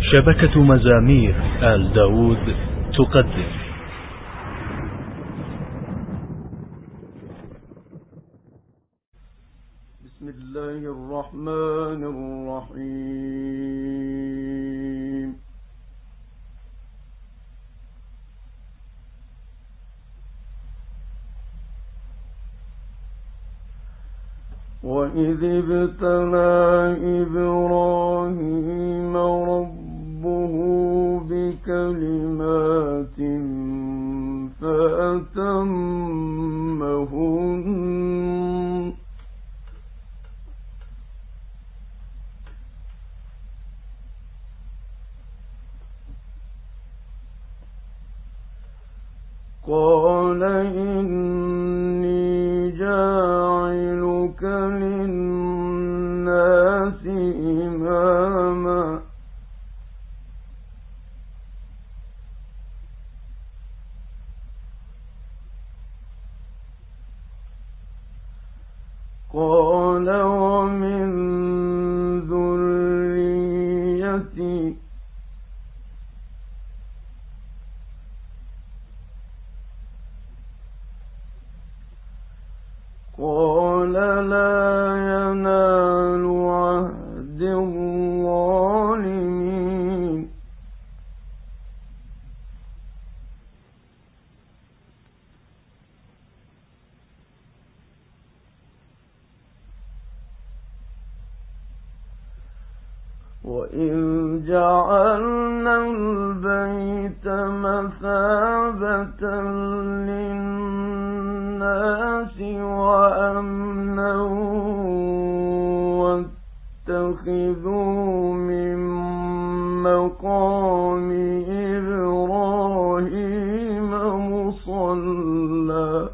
شبكة مزامير آل داود تقدم. بسم الله الرحمن الرحيم. وإذ ابتلى إبراهيم ربه بكلمات فأتمهن قال إني جاعلك للناس إماما قال ومن ذريتي قال لا ينال عهد الظالمين وإذ جعلنا البيت مثابة للناس وأمنا واتخذوا من مقام إبراهيم مصلى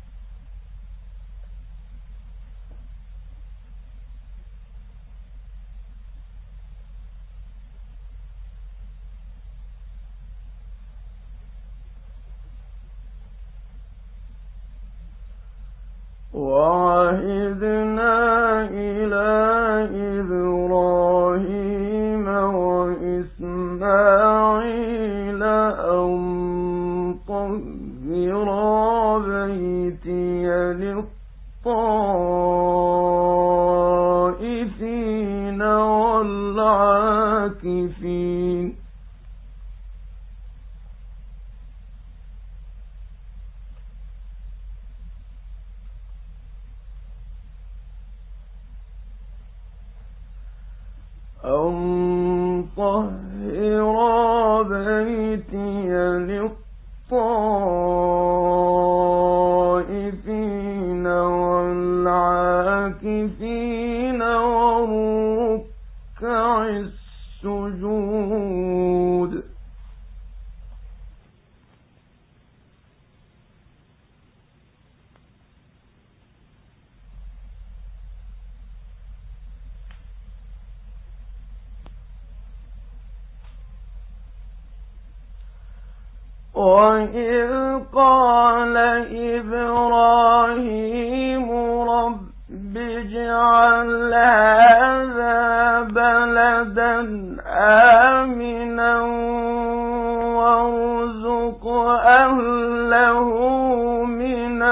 وعهدنا إلى إبراهيم وإسماعيل أن طهرا بيتي للطائفين والعاكفين أن طهر بيتي للطائفين والعاكفين والركع السجود وإذ قال إبراهيم رب اجعل هذا بلدا آمنا وارزق أهله من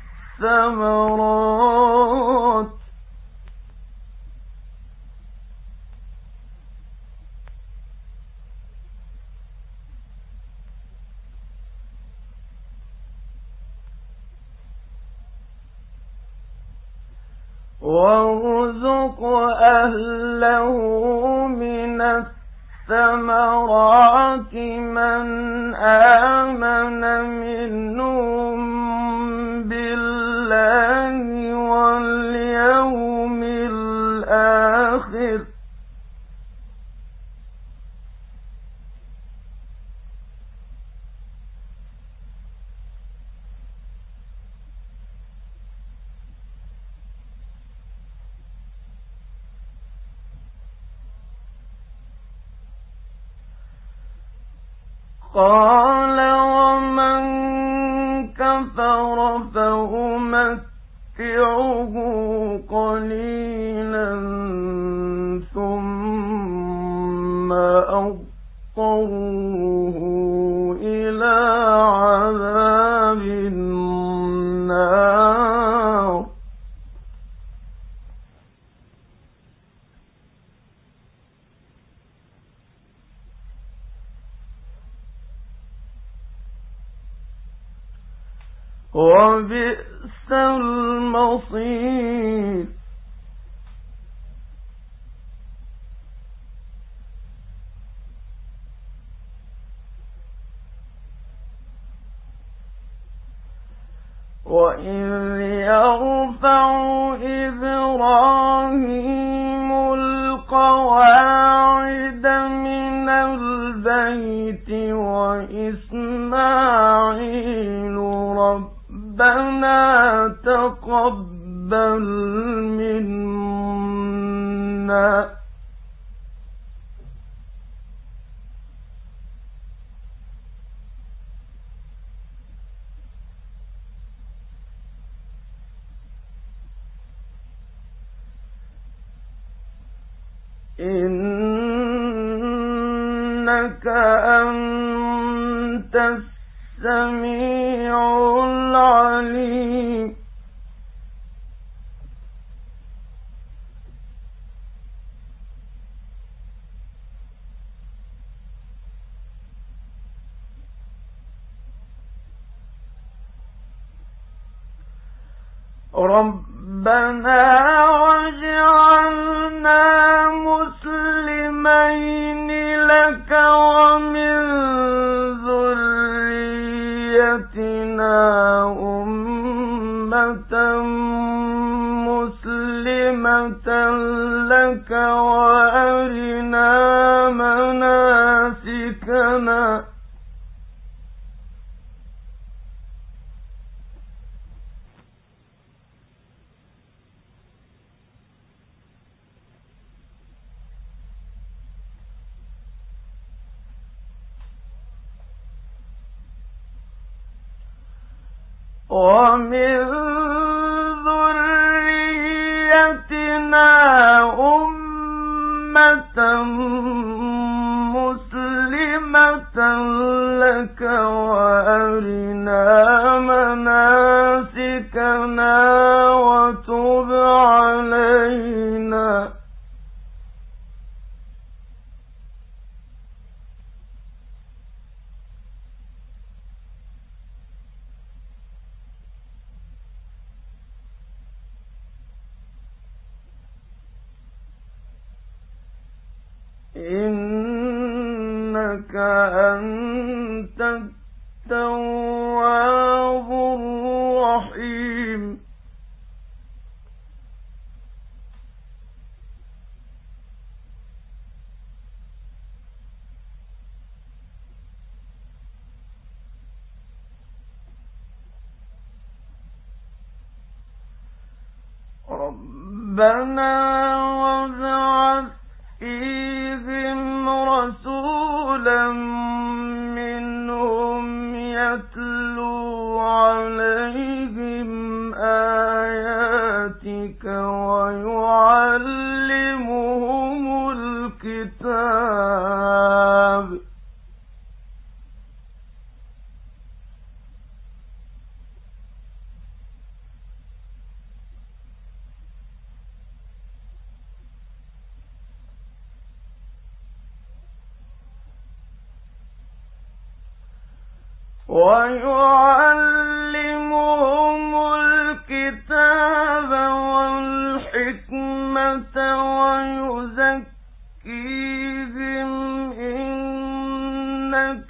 الثمرات وارزق أهله من الثمرات من آمن منهم بالله واليوم الآخر قال ومن كفر فأمتعه قليلا ثم فاضطروه إلى عذاب النار. وبئس المصير. وإذ يرفع إبراهيم القواعد من البيت وإسماعيل ربنا تقبل منا إنك أنت السميع العليم. ربنا واجعلنا مسلمين لك ومن ذريتنا أمة مسلمة لك وأرنا مناسكنا ومن ذريتنا أمة مسلمة لك وأرنا مناسكنا وتب علينا إنك أنت التواب الرحيم. ربنا وابعث فيهم رسولا منهم يتلو عليهم آياتك ويعلمهم الكتاب والحكمة ويزكيهم إنك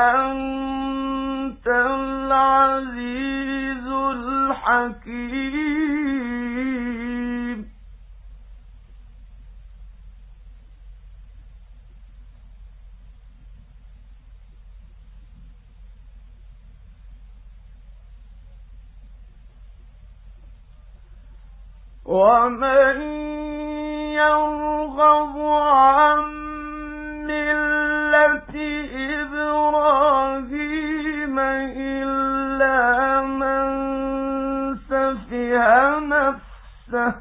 أنت العزيز الحكيم. ومن يرغب عن ملة إبراهيم إلا من سفه نفسه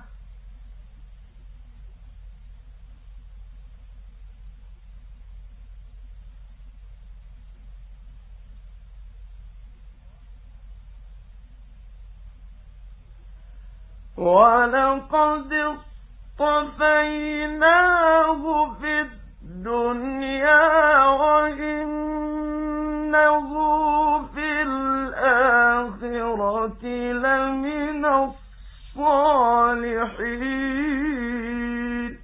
ولقد اصطفيناه في الدنيا وإنه في الآخرة لمن الصالحين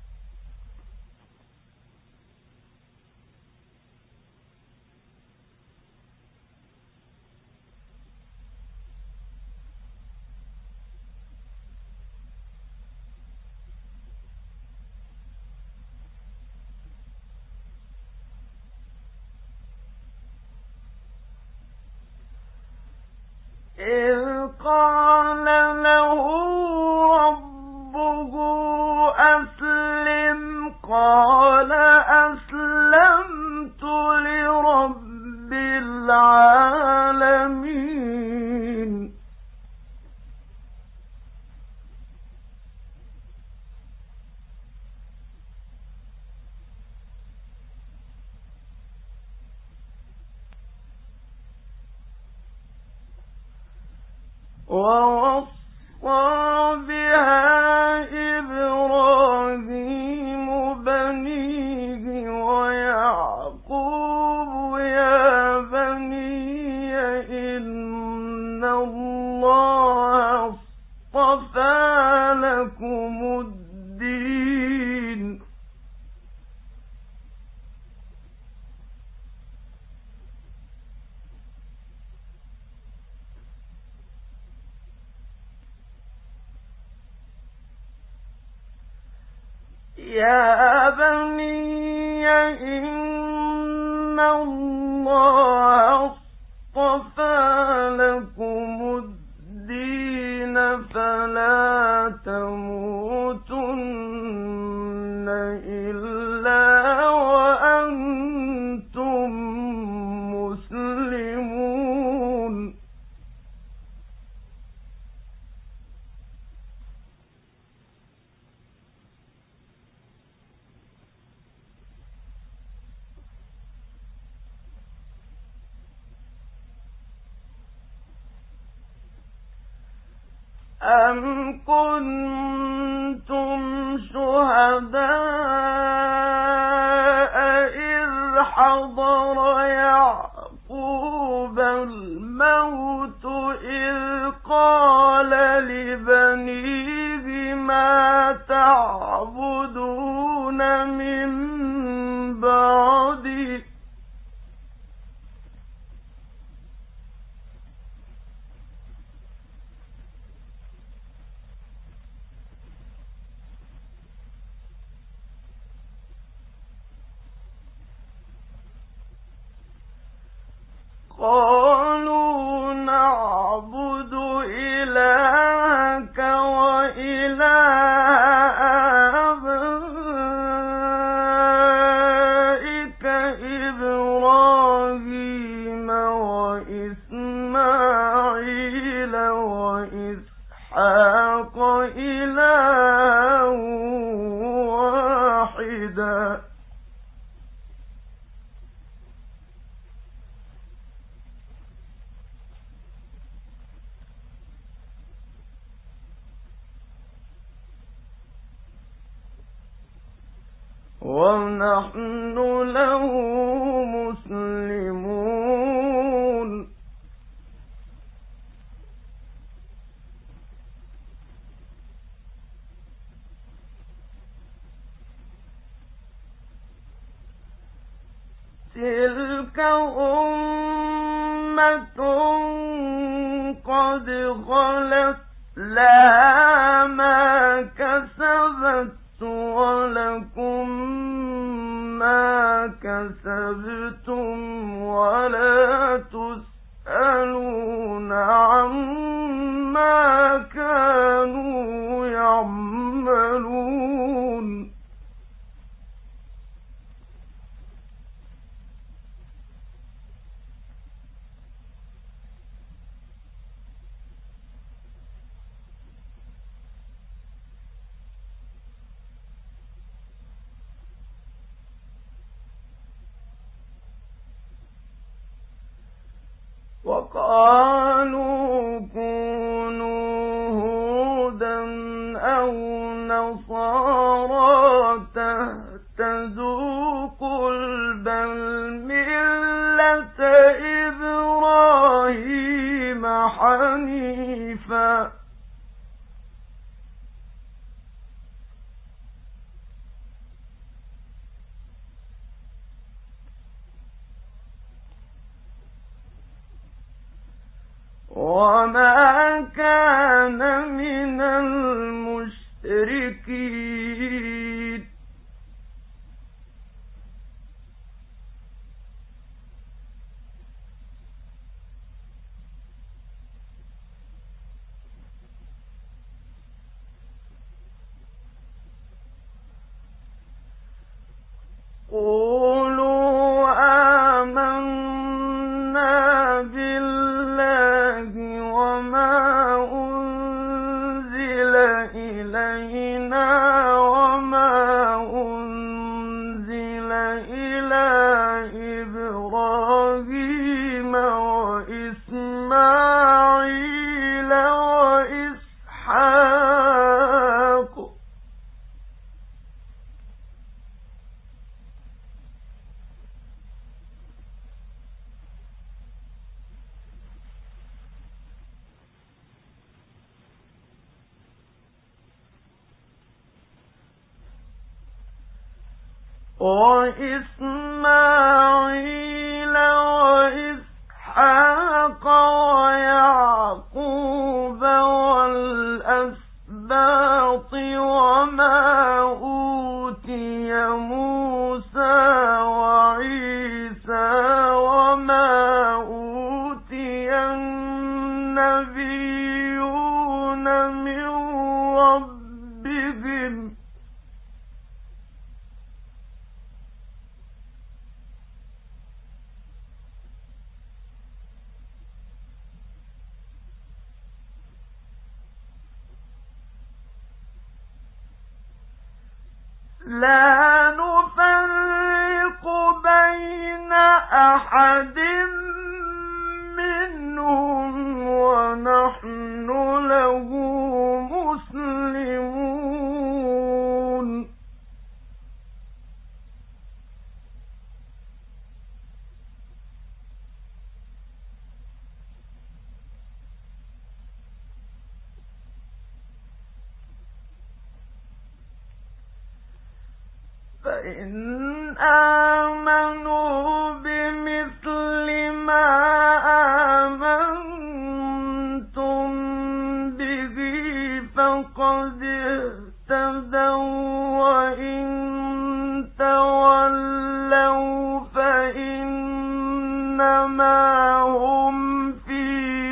إذ قال له ربه أسلم قال أسلمت لرب العالمين ووصى بها إبراهيم بنيه ويعقوب يا بني إن الله اصطفى لكم الدين يا بني إن الله اصطفى لكم الدين فلا تموتن إلا وأنتم مسلمون أم كنتم شهداء إذ حضر يعقوب الموت إذ قال لبنيه ما تعبدون من بعدي قالوا نعبد إلهك وإله آبائك إبراهيم وإسماعيل وإسحاق إلها واحدا ونحن له مسلمون تلك أمة قد خلت لها ما كسبت ولكم ما كسبتم ولا تسألون عما كانوا يعملون وقالوا كونوا هودا اهْتَدُوا قُلْ بَلْ مِلَّةَ إِبْرَاهِيمَ حَنِيفًا وَمَا كَانَ مِنَ الْمُشْرِكِينَ قُولُوا آمَنَّا بِاللَّهِ وَمَا أُنزِلَ إِلَيْنَا وَمَا أُنزِلَ إِلَى إِبْرَاهِيمَ وَإِسْمَاعِيلَ وَإِسْحَاقَ وَيَعْقُوبَ وَالْأَسْبَاطِ وَمَا أُوتِيَ مُوسَى وَعِيسَى وَمَا أُوتِيَ النَّبِيُّونَ مِن رَّبِّهِمْ لَا نُفَرِّقُ بَيْنَ أَحَدٍ مِّنْهُمْ وَنَحْنُ لَهُ مُسْلِمُونَ فَإِنْ آمَنُوا بِمِثْلِ مَا آمَنتُم بِهِ فَقَدِ اهْتَدَوا ۖ وَّإِن تَوَلَّوْا فَإِنَّمَا هُمْ فِي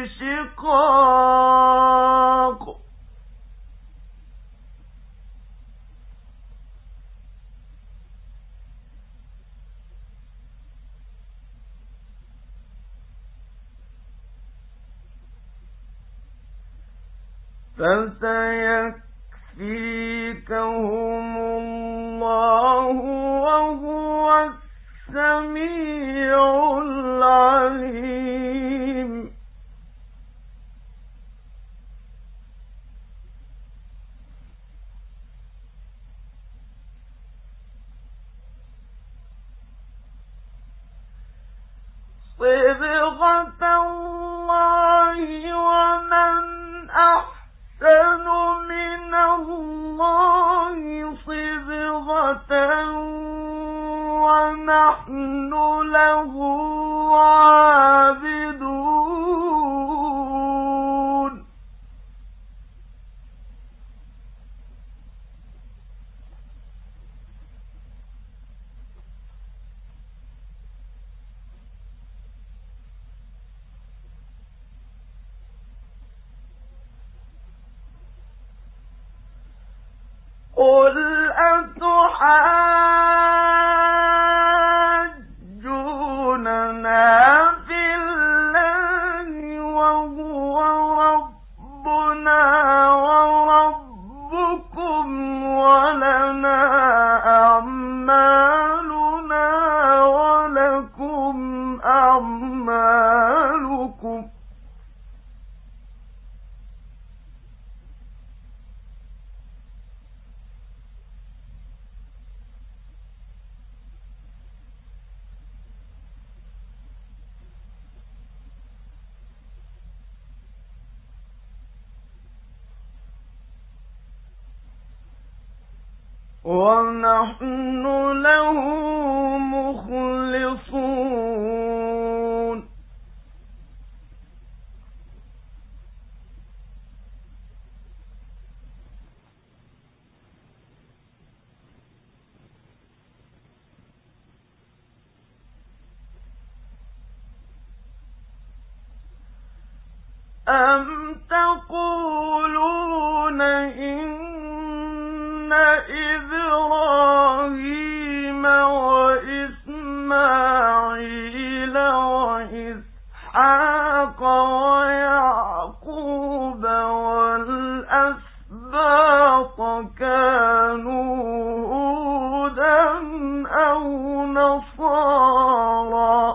شِقَاقٍ فَسَيَكْفِيكَهُمُ اللَّهُ وَهُوَ السَّمِيعُ الْعَلِيمُ صِبْغَةَ اللَّهِ وَمَنْ أَحْسَنُ مِنَ اللَّهِ صِبْغَةً وَنَحْنُ لَهُ عَابِدُونَ قُلْ أَتُحَاجُّونَنَا فِي اللَّهِ وَهُوَ رَبُّنَا وَرَبُّكُمْ وَلَنَا أَعْمَالُنَا وَلَكُمْ أَعْمَالُكُمْ ونحن له مخلصون أم تقولون إن إبراهيم وإسماعيل وإسحاق ويعقوب والأسباط كانوا هودا أو نصارى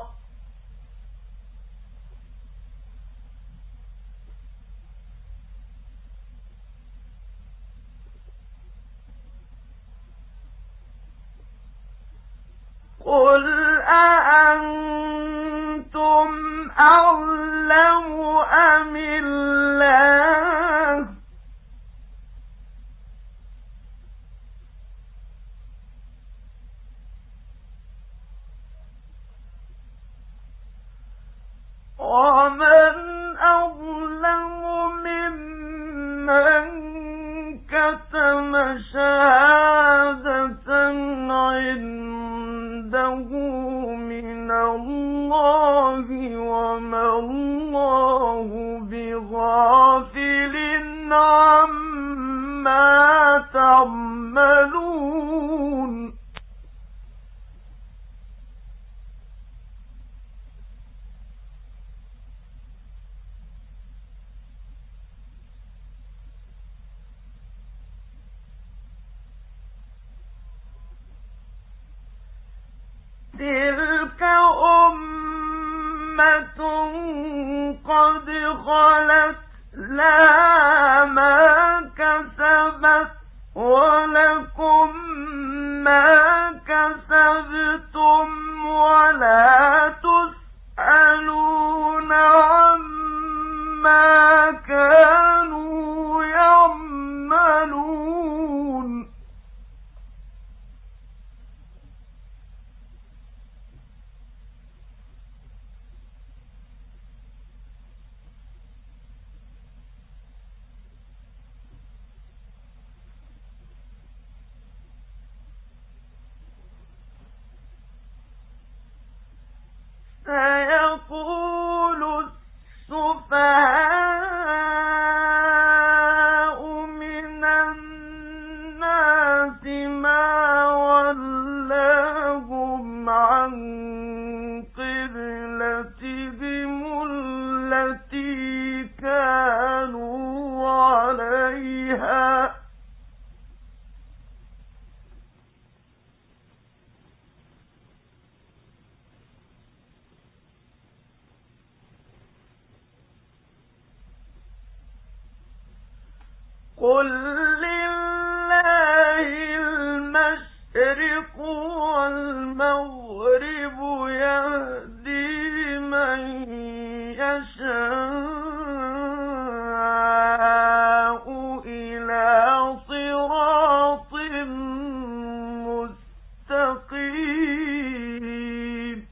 قل أأنتم أعلم أم الله ومن أظلم ممن كتم شهادة عنده من الله وما الله بغافل عما تعملون تلك أمة قد خلت لها ما كسبت ولكم ما كسبتم ولا تسألون عما كانوا يعملون سيقول السفهاء من الناس ما ولاهم عن قبلتهم التي كانوا عليها قل لله المشرق والمغرب يهدي من يشاء إلى صراط مستقيم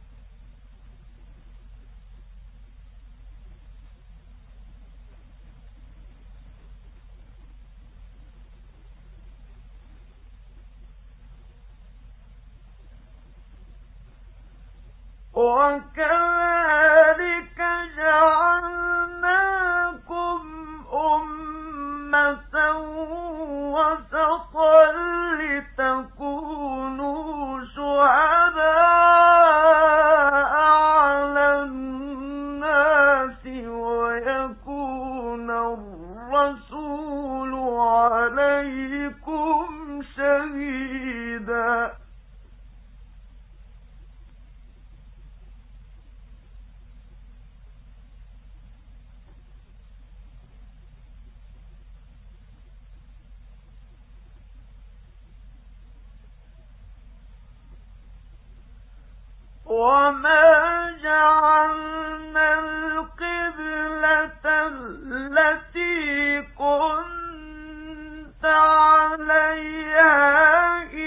وكذلك جعلناكم أمة وسطا لتكونوا شهداء على الناس ويكون الرسول عليكم شهيدا وما جعلنا القبلة التي كنت عليها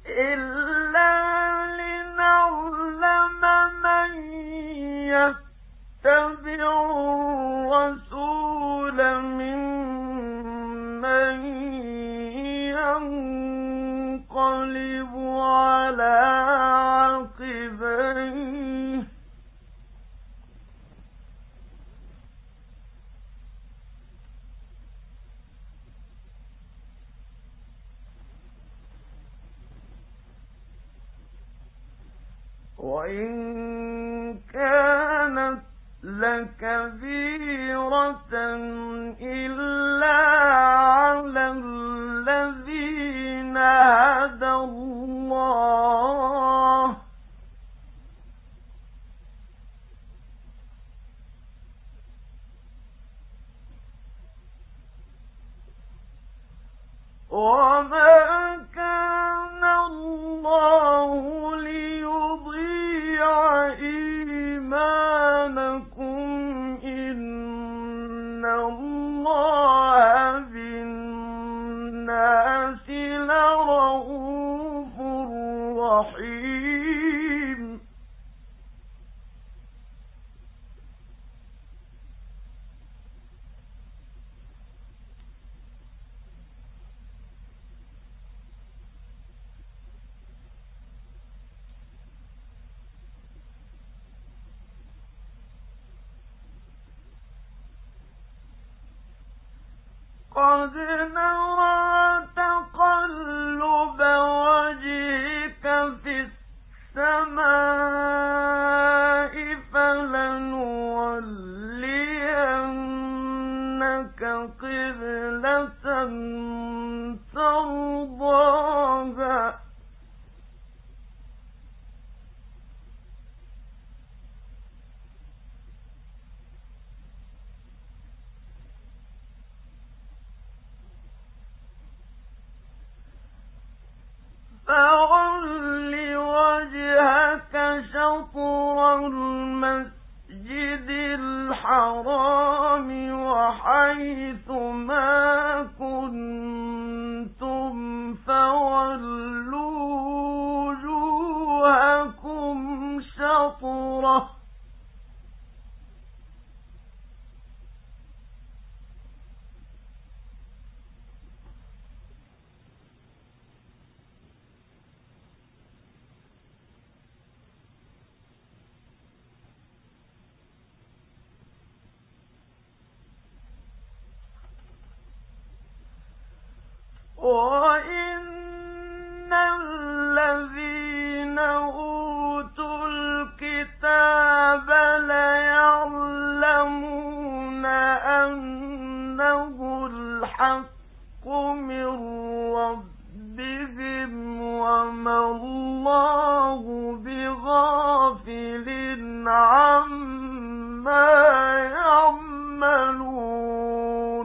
إلا لنعلم من يتبع الرسول ممن ينقلب على عقبيه وإن كانت لكبيرة إلا على الذين هدى الله وما كان الله ليضيع إيمانكم إن الله بالناس لرءوف رحيم قد نرى تقلب وجهك في السماء فلنولينك قبلة ترضاها فَوَلِّ وَجْهَكَ شَطْرَ الْمَسْجِدِ الْحَرَامِ وَحَيْثُ مَا كُنتُمْ فَوَلُّوا وُجُوهَكُمْ شَطْرَهُ وَإِنَّ الَّذِينَ أُوتُوا الْكِتَابَ لَيَعْلَمُونَ أَنَّهُ الْحَقُّ مِنْ رَبِّهِمْ وَمَا اللَّهُ بِغَافِلٍ عَمَّا يَعْمَلُونَ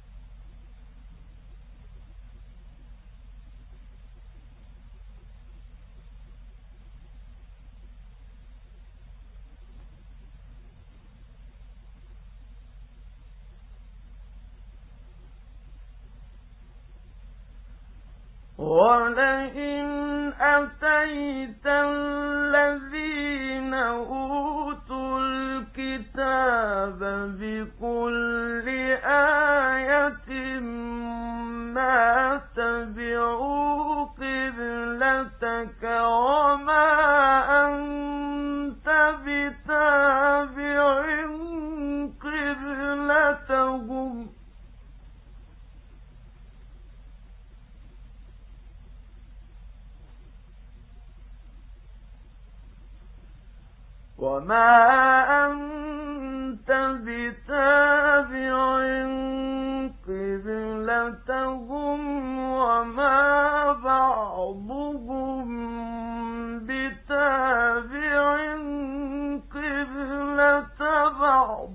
وَلَئِنْ أَتَيْتَ الَّذِينَ أُوتُوا الْكِتَابَ بِكُلِّ آيَةٍ مَا تَبِعُوا قِبْلَتَكَ وَمَا أَنْتَ بِتَابِعٍ قِبْلَتَهُمْ وَمَا أَنْتَ بِتَابِعٍ قِبْلَتَهُمْ وَمَا بَعْضُهُم بِتَابِعٍ قِبْلَةَ بَعْضٍ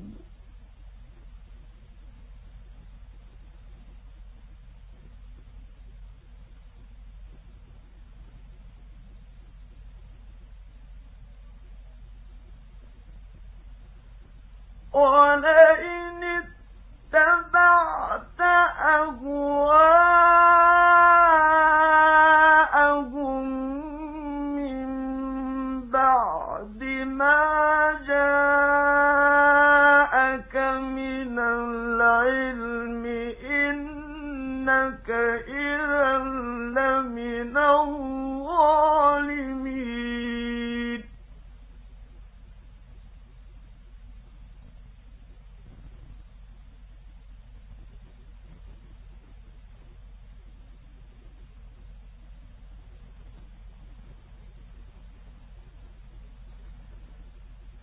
وَلَئِنِ اتَّبَعْتَ أَهْوَاءَهُم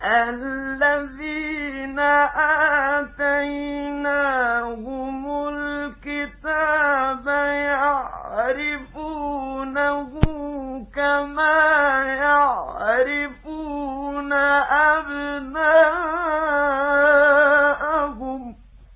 الذين آتيناهم الكتاب يعرفونه كما يعرفون أبناءهم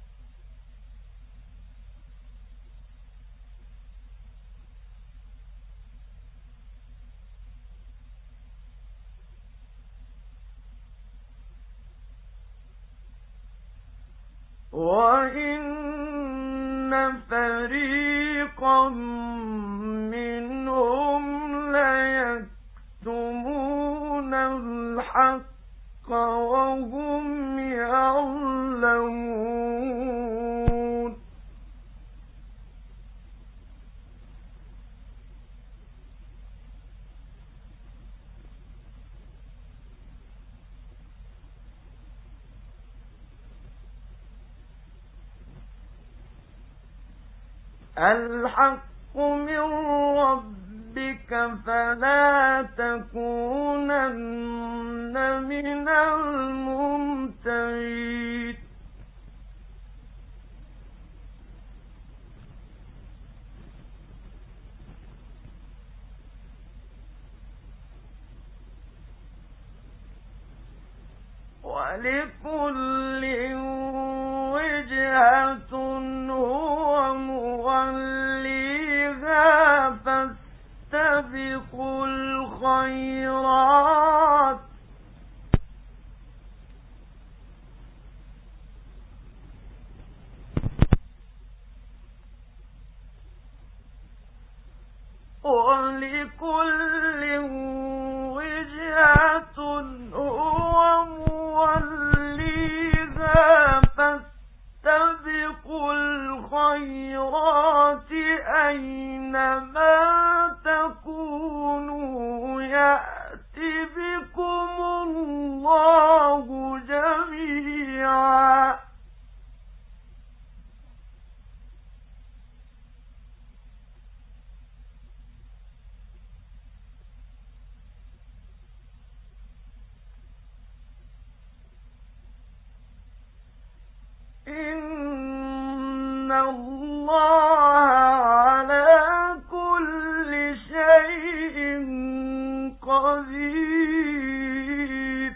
وَإِنَّ فَرِيقًا مِّنْهُمْ لَيَكْتُمُونَ الْحَقَّ وَهُمْ يَعْلَمُونَ الحق من ربك فلا تكونن من الممترين ولكل وجهة هو موليها فاستبقوا الخيرات ولكل وجهة هو موليها فاستبقوا الخيرات أينما تكونوا يأت بكم الله جميعا إن الله على كل شيء قدير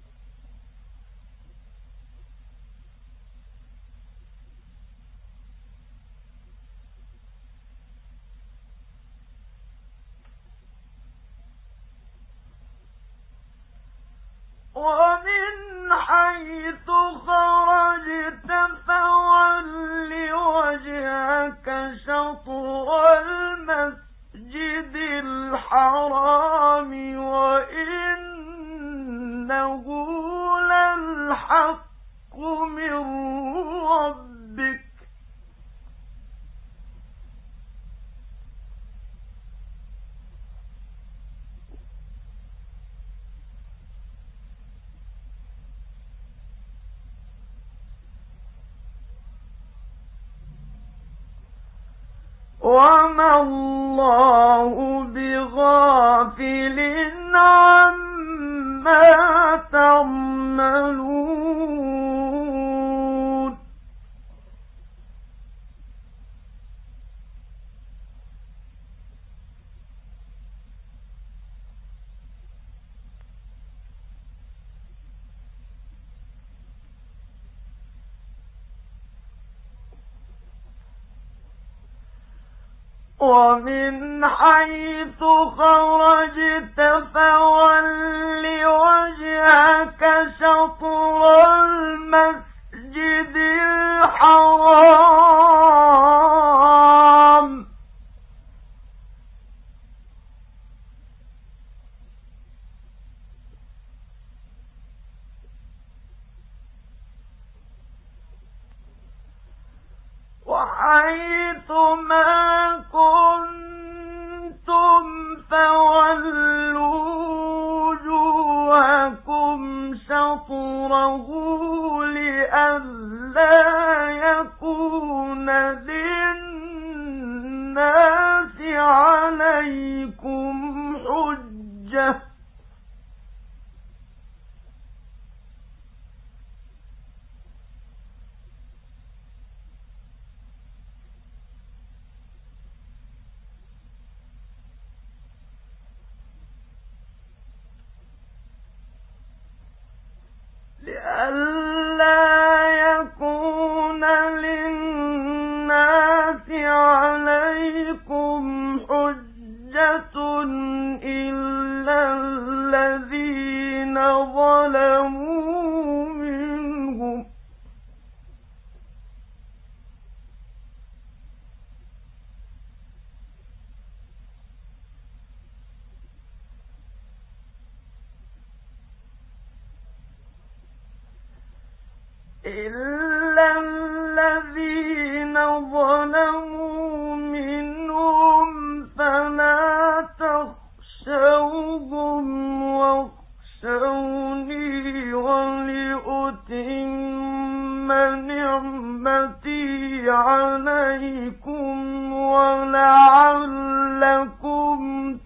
ومن حيث خرجت فول وجهك شطر المسجد الحرام وإنه للحق من ربك وما الله بغافل عما تعملون ومن حيث خرجت فول وجهك شطر المسجد الحرام وحيث ما كنتم فولوا وجوهكم شطره لئلا يكون للناس عليكم حجة إلا الذين ظلموا منهم فلا تخشوهم واخشوني ولأتم نعمتي عليكم ولعلكم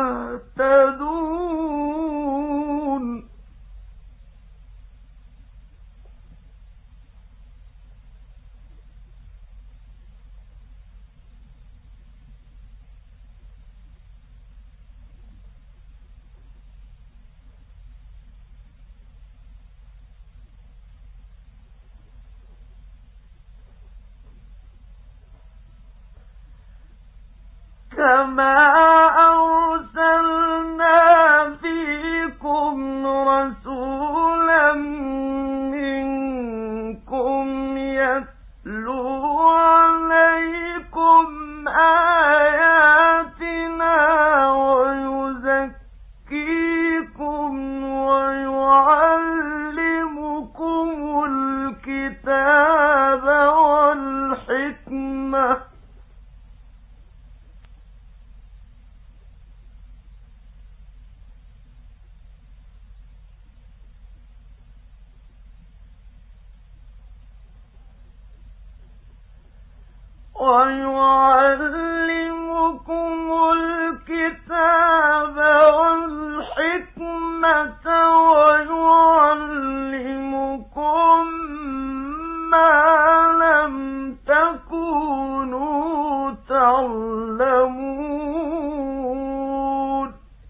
تهتدون. كما أرسلنا فيكم رسولا منكم يتلو عليكم آياتنا ويزكيكم ويعلمكم الكتاب والحكمة ويعلمكم ما لم تكونوا تعلمون.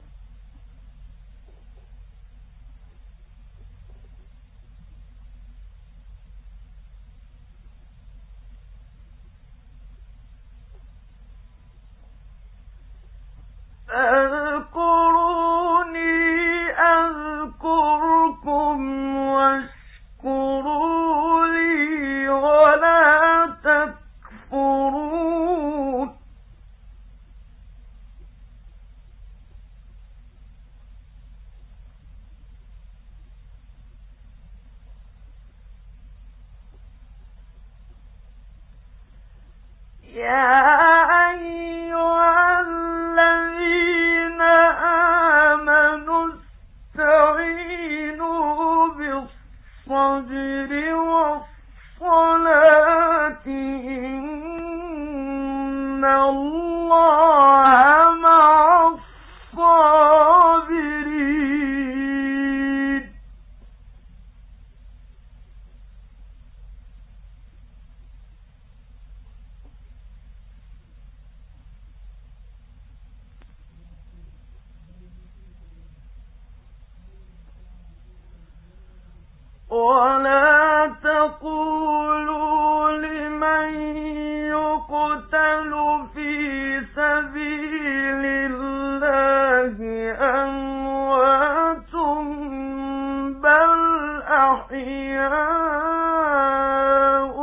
اذكروني أذكركم واشكروا لي ولا تكفرون. يا أيها الذين آمنوا استعينوا بالصبر والصلاة إن الله مع الصابرين. ولا تقولوا لمن يقتل في سبيل الله أموات بل أحياء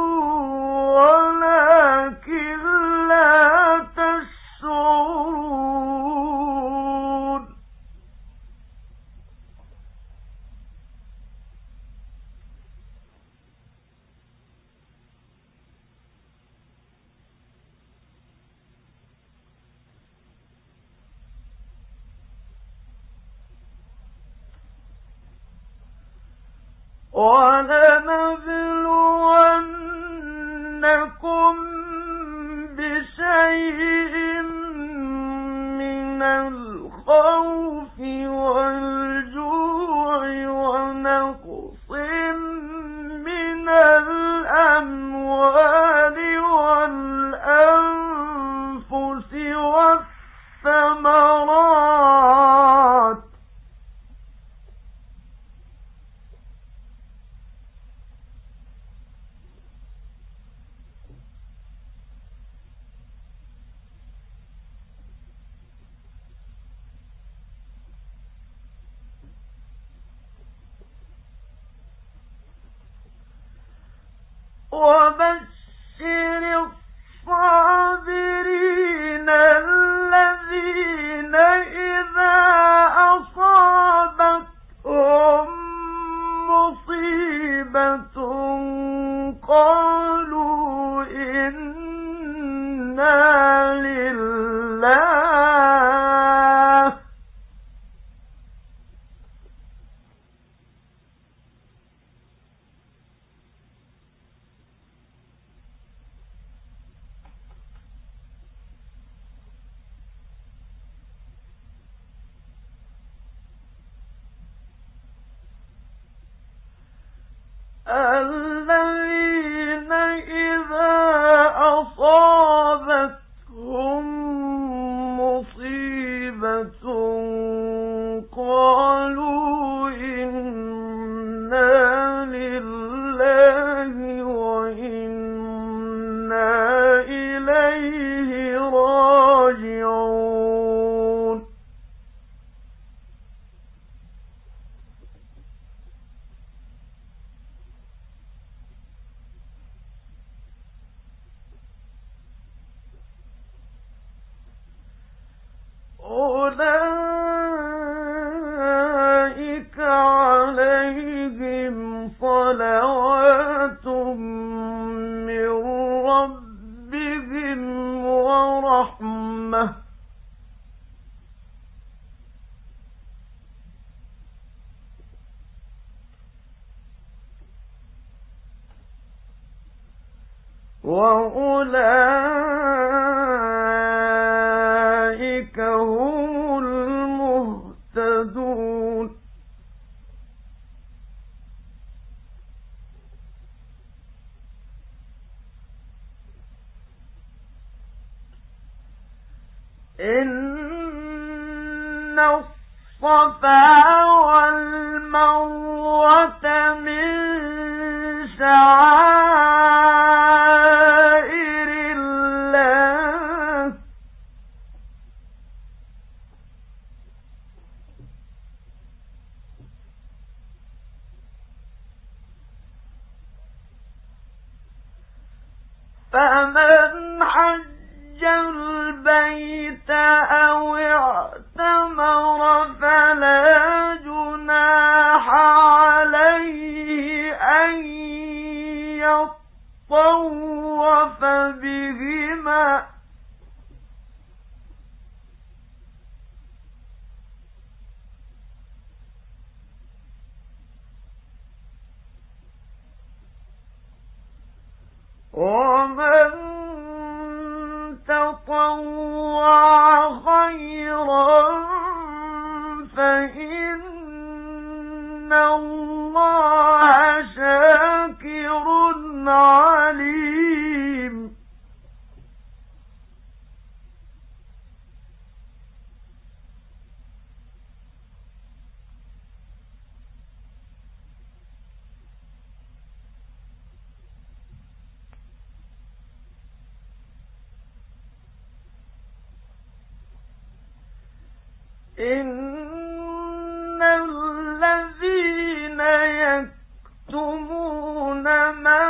ولكن لا تشعرون. ولنبلونكم بشيء من الخوف والجوع ونقص من الأموال والأنفس والثمرات وبشر الصابرين الذين إذا أصابتهم مصيبة قالوا إنا لله الذين إذا أصابتهم مصيبة قالوا إنا لله وإنا إليه راجعون أولئك عليهم صلوات من ربهم ورحمة وأولئك هم المهتدون إن الصفا والمروة من شعائر الله فمن حج البيت أو اعتمر فلا جناح عليه أن يطوف بهما ومن تطوع خيرا فإن الله شاكر عليم إن الذين يكتمون ما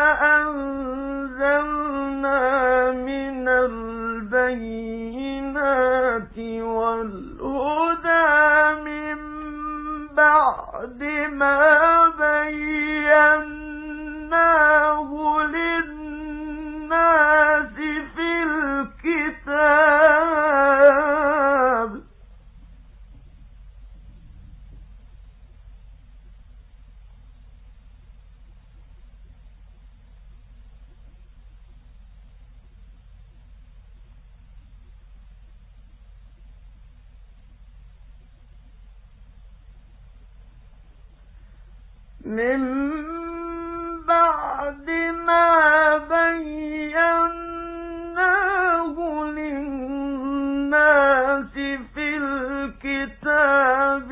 أنزلنا من البينات والهدى من بعد ما بيناه للناس في الكتاب من بعد ما بيناه للناس في الكتاب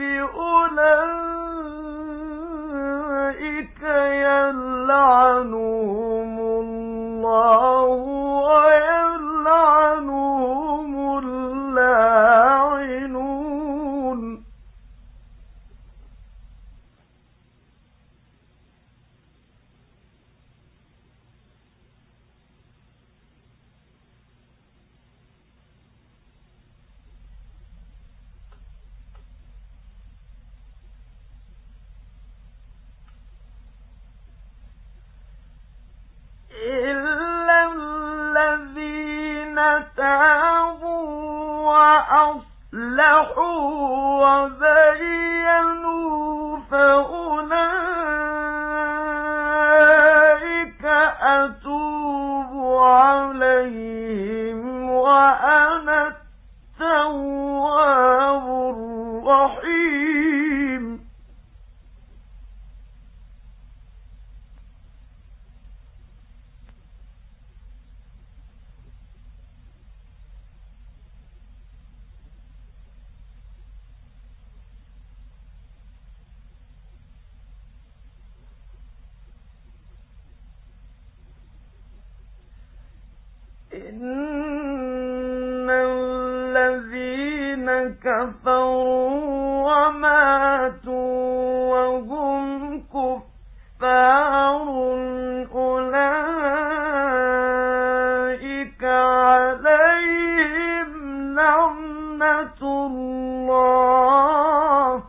أولئك يلعنهم الله ويلعنهم اللاعنون أتوب عليهم وأنا التواب الرحيم. إن الذين كفروا وماتوا وهم كفار أولئك عليهم لعنة الله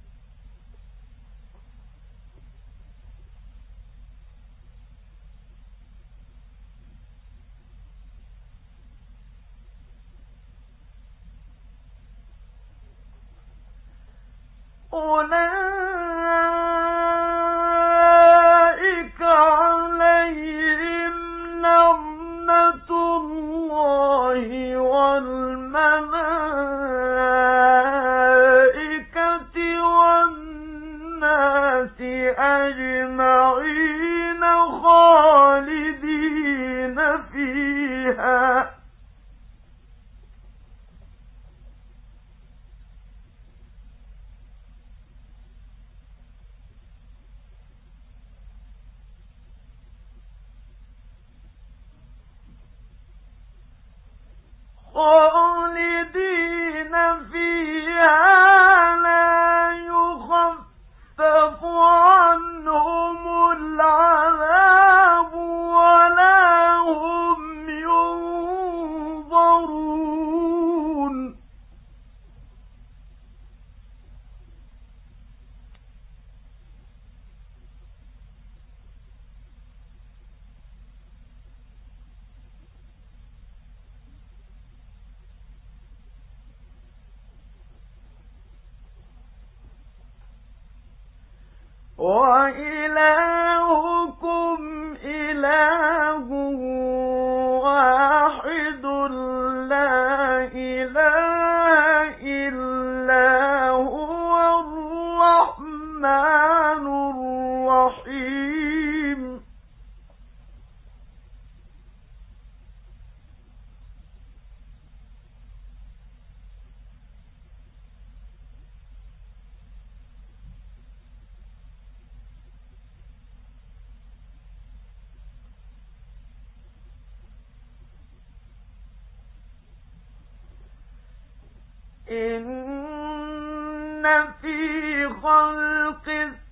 أولئك عليهم لعنة الله والملائكة والناس أجمعين خالدين فيها لا يخفف عنهم العذاب ولا هم ينظرون وإلهكم إله واحد لا إله إلا هو الرحمن الرحيم. إن في خلق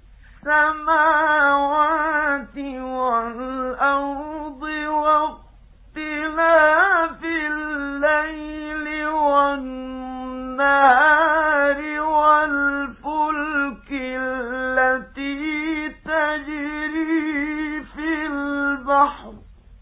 السماوات والأرض واختلاف الليل والنهار والفلك التي تجري في البحر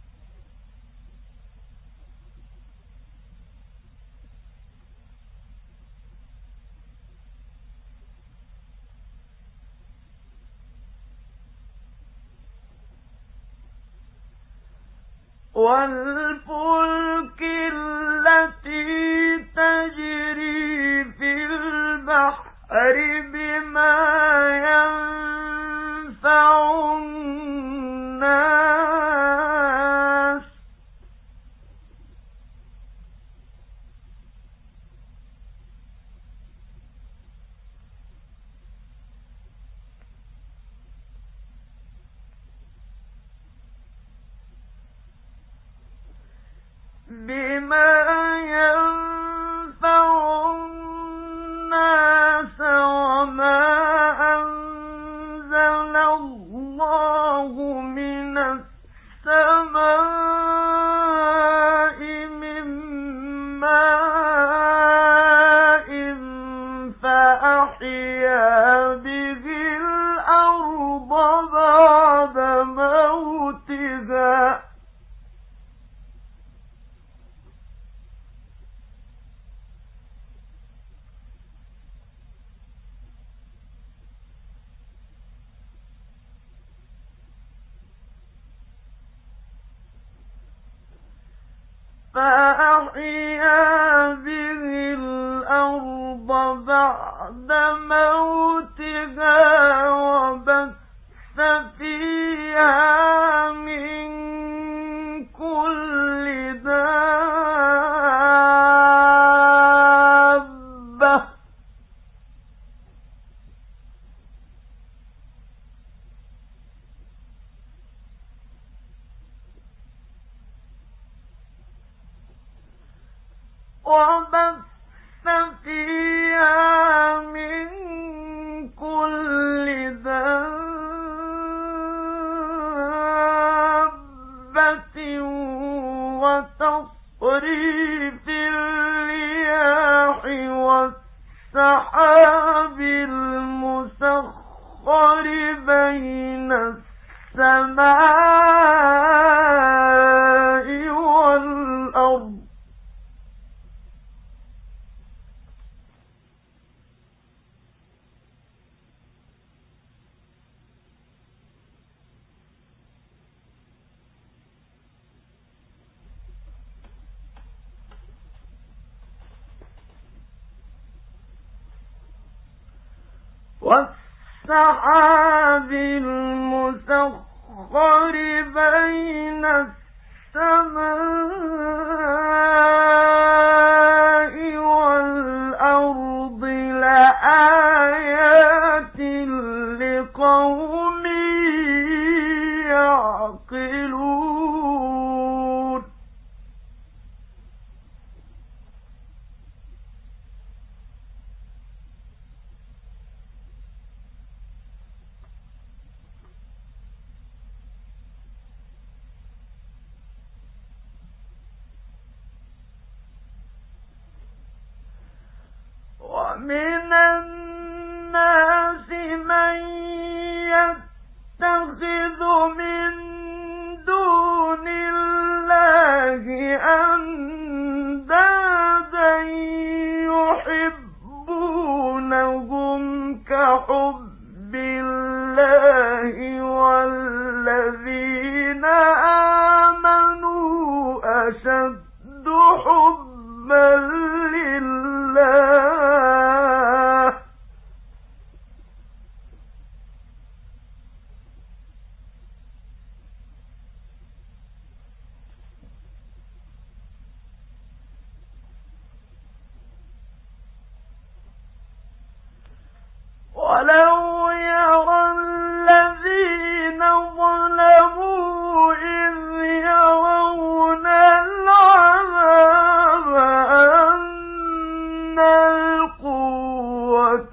بما ينفع الناس أحيا به الأرض بعد موتها وبث فيها من كل دابة وتصريف الرياح والسحاب المسخر بين السماء والأرض والسحاب المسخر بين السماء والأرض لآيات لقوم يعقلون ومن الناس من يتخذ من دون الله أندادا يحبونهم كحب الله والذين آمنوا أشد حبا لله ولو يرى الذين ظلموا إذ يرون العذاب أن القوة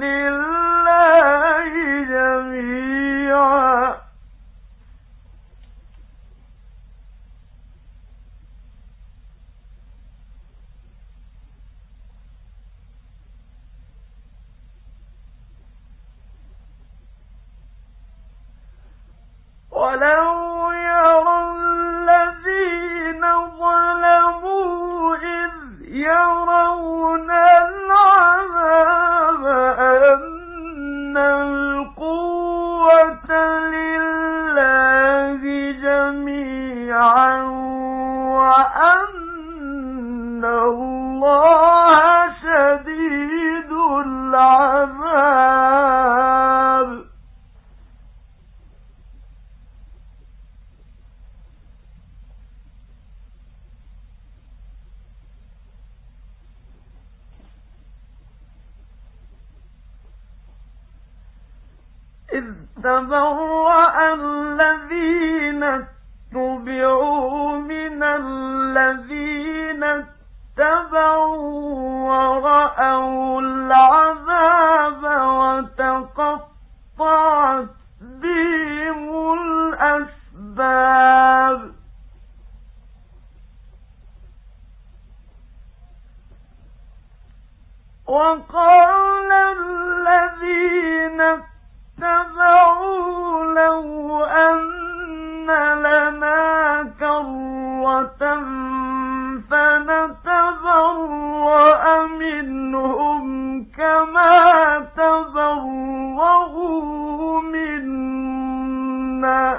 لله جميعا ولو يرى الذين ظلموا إذ يرون العذاب أن القوة لله جميعا وأن الله شديد العذاب إذ تبرأ الذين اتبعوا من الذين اتبعوا ورأوا العذاب وتقطعت بهم الأسباب وقال الذين اتبعوا لو أن لنا كرة فنتبرأ منهم كما تبرأوا منا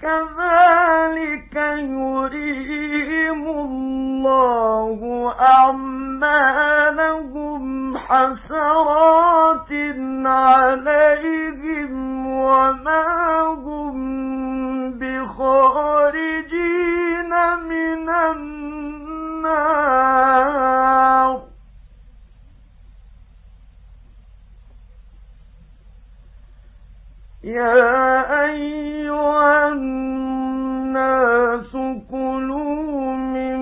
كذلك يريهم الله أعمالهم حسرات عليهم وما هم بخارجين من النار. يا أيها الناس كلوا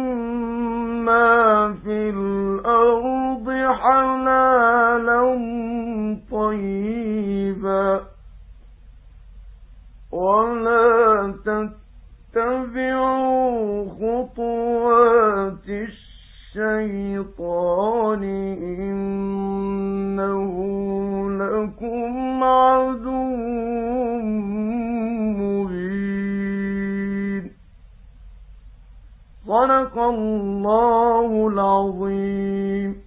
مما في الأرض حلالا طيبا ولا تتبعوا خطوات الشيطان إنه لكم عدو مبين. صدق الله العظيم.